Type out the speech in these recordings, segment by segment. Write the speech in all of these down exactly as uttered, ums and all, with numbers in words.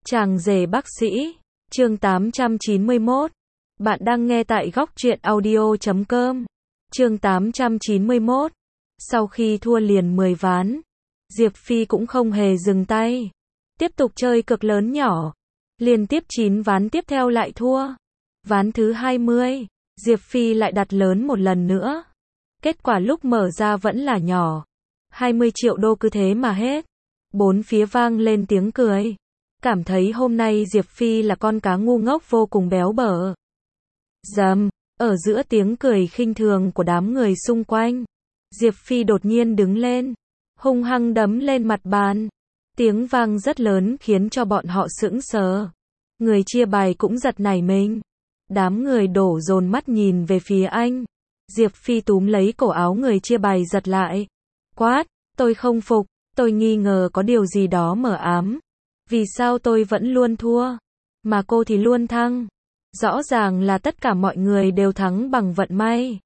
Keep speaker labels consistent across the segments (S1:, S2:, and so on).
S1: Chàng rể bác sĩ, chương tám trăm chín mươi mốt. Bạn đang nghe tại góc truyện audio chấm com. Chương tám trăm chín mươi mốt. Sau khi thua liền mười ván, Diệp Phi cũng không hề dừng tay. Tiếp tục chơi cược lớn nhỏ. Liên tiếp chín ván tiếp theo lại thua. Ván thứ hai mươi, Diệp Phi lại đặt lớn một lần nữa. Kết quả lúc mở ra vẫn là nhỏ. hai mươi triệu đô cứ thế mà hết. Bốn phía vang lên tiếng cười. Cảm thấy hôm nay Diệp Phi là con cá ngu ngốc vô cùng béo bở. Dầm, ở giữa tiếng cười khinh thường của đám người xung quanh, Diệp Phi đột nhiên đứng lên, hung hăng đấm lên mặt bàn. Tiếng vang rất lớn khiến cho bọn họ sững sờ. Người chia bài cũng giật nảy mình. Đám người đổ dồn mắt nhìn về phía anh. Diệp Phi túm lấy cổ áo người chia bài giật lại. Quát, tôi không phục, tôi nghi ngờ có điều gì đó mờ ám. Vì sao tôi vẫn luôn thua, mà cô thì luôn thắng? Rõ ràng là tất cả mọi người đều thắng bằng vận may.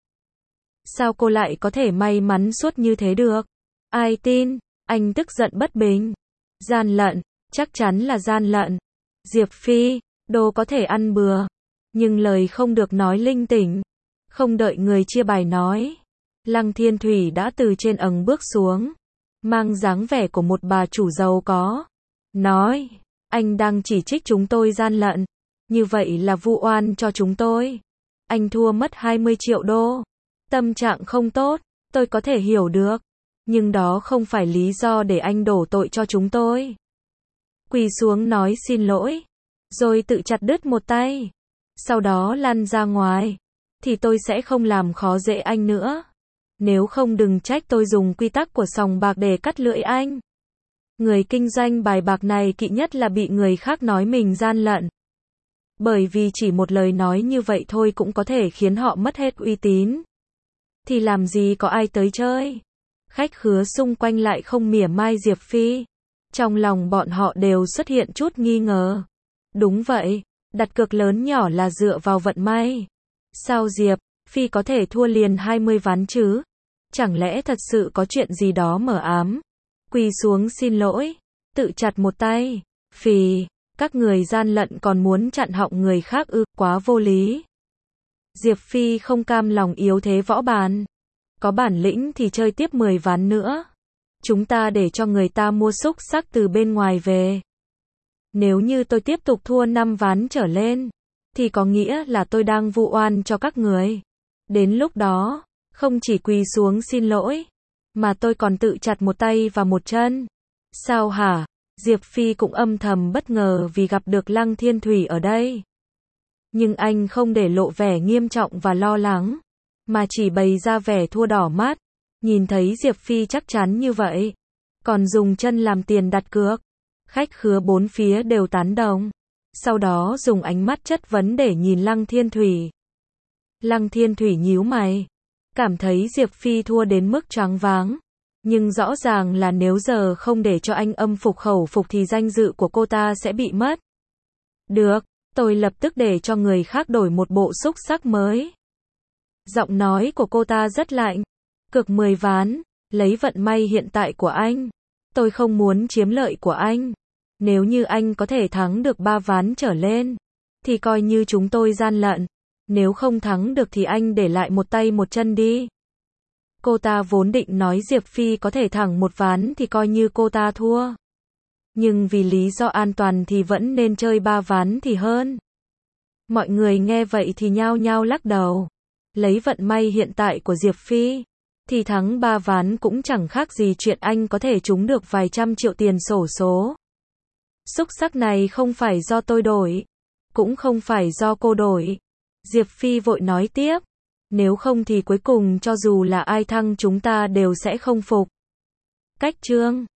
S1: Sao cô lại có thể may mắn suốt như thế được? Ai tin? Anh tức giận bất bình. Gian lận, chắc chắn là gian lận. Diệp Phi, đồ có thể ăn bừa, nhưng lời không được nói linh tinh. Không đợi người chia bài nói, Lăng Thiên Thủy đã từ trên ầng bước xuống, mang dáng vẻ của một bà chủ giàu có. Nói, anh đang chỉ trích chúng tôi gian lận, như vậy là vu oan cho chúng tôi. Anh thua mất hai mươi triệu đô. Tâm trạng không tốt, tôi có thể hiểu được, nhưng đó không phải lý do để anh đổ tội cho chúng tôi. Quỳ xuống nói xin lỗi, rồi tự chặt đứt một tay, sau đó lăn ra ngoài, thì tôi sẽ không làm khó dễ anh nữa. Nếu không đừng trách tôi dùng quy tắc của sòng bạc để cắt lưỡi anh. Người kinh doanh bài bạc này kỵ nhất là bị người khác nói mình gian lận. Bởi vì chỉ một lời nói như vậy thôi cũng có thể khiến họ mất hết uy tín. Thì làm gì có ai tới chơi. Khách khứa xung quanh lại không mỉa mai Diệp Phi. Trong lòng bọn họ đều xuất hiện chút nghi ngờ. Đúng vậy, đặt cược lớn nhỏ là dựa vào vận may. Sao Diệp Phi có thể thua liền hai mươi ván chứ? Chẳng lẽ thật sự có chuyện gì đó mờ ám? Quỳ xuống xin lỗi, tự chặt một tay. Phì, các người gian lận còn muốn chặn họng người khác ư, quá vô lý. Diệp Phi không cam lòng yếu thế võ bàn. Có bản lĩnh thì chơi tiếp mười ván nữa. Chúng ta để cho người ta mua xúc xắc từ bên ngoài về. Nếu như tôi tiếp tục thua năm ván trở lên, thì có nghĩa là tôi đang vu oan cho các người. Đến lúc đó, không chỉ quỳ xuống xin lỗi, mà tôi còn tự chặt một tay và một chân. Sao hả? Diệp Phi cũng âm thầm bất ngờ vì gặp được Lăng Thiên Thủy ở đây. Nhưng anh không để lộ vẻ nghiêm trọng và lo lắng, mà chỉ bày ra vẻ thua đỏ mắt. Nhìn thấy Diệp Phi chắc chắn như vậy, còn dùng chân làm tiền đặt cược. Khách khứa bốn phía đều tán đồng. Sau đó dùng ánh mắt chất vấn để nhìn Lăng Thiên Thủy. Lăng Thiên Thủy nhíu mày, cảm thấy Diệp Phi thua đến mức choáng váng. Nhưng rõ ràng là nếu giờ không để cho anh âm phục khẩu phục thì danh dự của cô ta sẽ bị mất. Được, tôi lập tức để cho người khác đổi một bộ xúc xắc mới. Giọng nói của cô ta rất lạnh. Cược mười ván, lấy vận may hiện tại của anh. Tôi không muốn chiếm lợi của anh. Nếu như anh có thể thắng được ba ván trở lên, thì coi như chúng tôi gian lận. Nếu không thắng được thì anh để lại một tay một chân đi. Cô ta vốn định nói Diệp Phi có thể thẳng một ván thì coi như cô ta thua. Nhưng vì lý do an toàn thì vẫn nên chơi ba ván thì hơn. Mọi người nghe vậy thì nhao nhao lắc đầu. Lấy vận may hiện tại của Diệp Phi, thì thắng ba ván cũng chẳng khác gì chuyện anh có thể trúng được vài trăm triệu tiền xổ số. Xúc xắc này không phải do tôi đổi, cũng không phải do cô đổi. Diệp Phi vội nói tiếp. Nếu không thì cuối cùng cho dù là ai thăng chúng ta đều sẽ không phục. Cách chương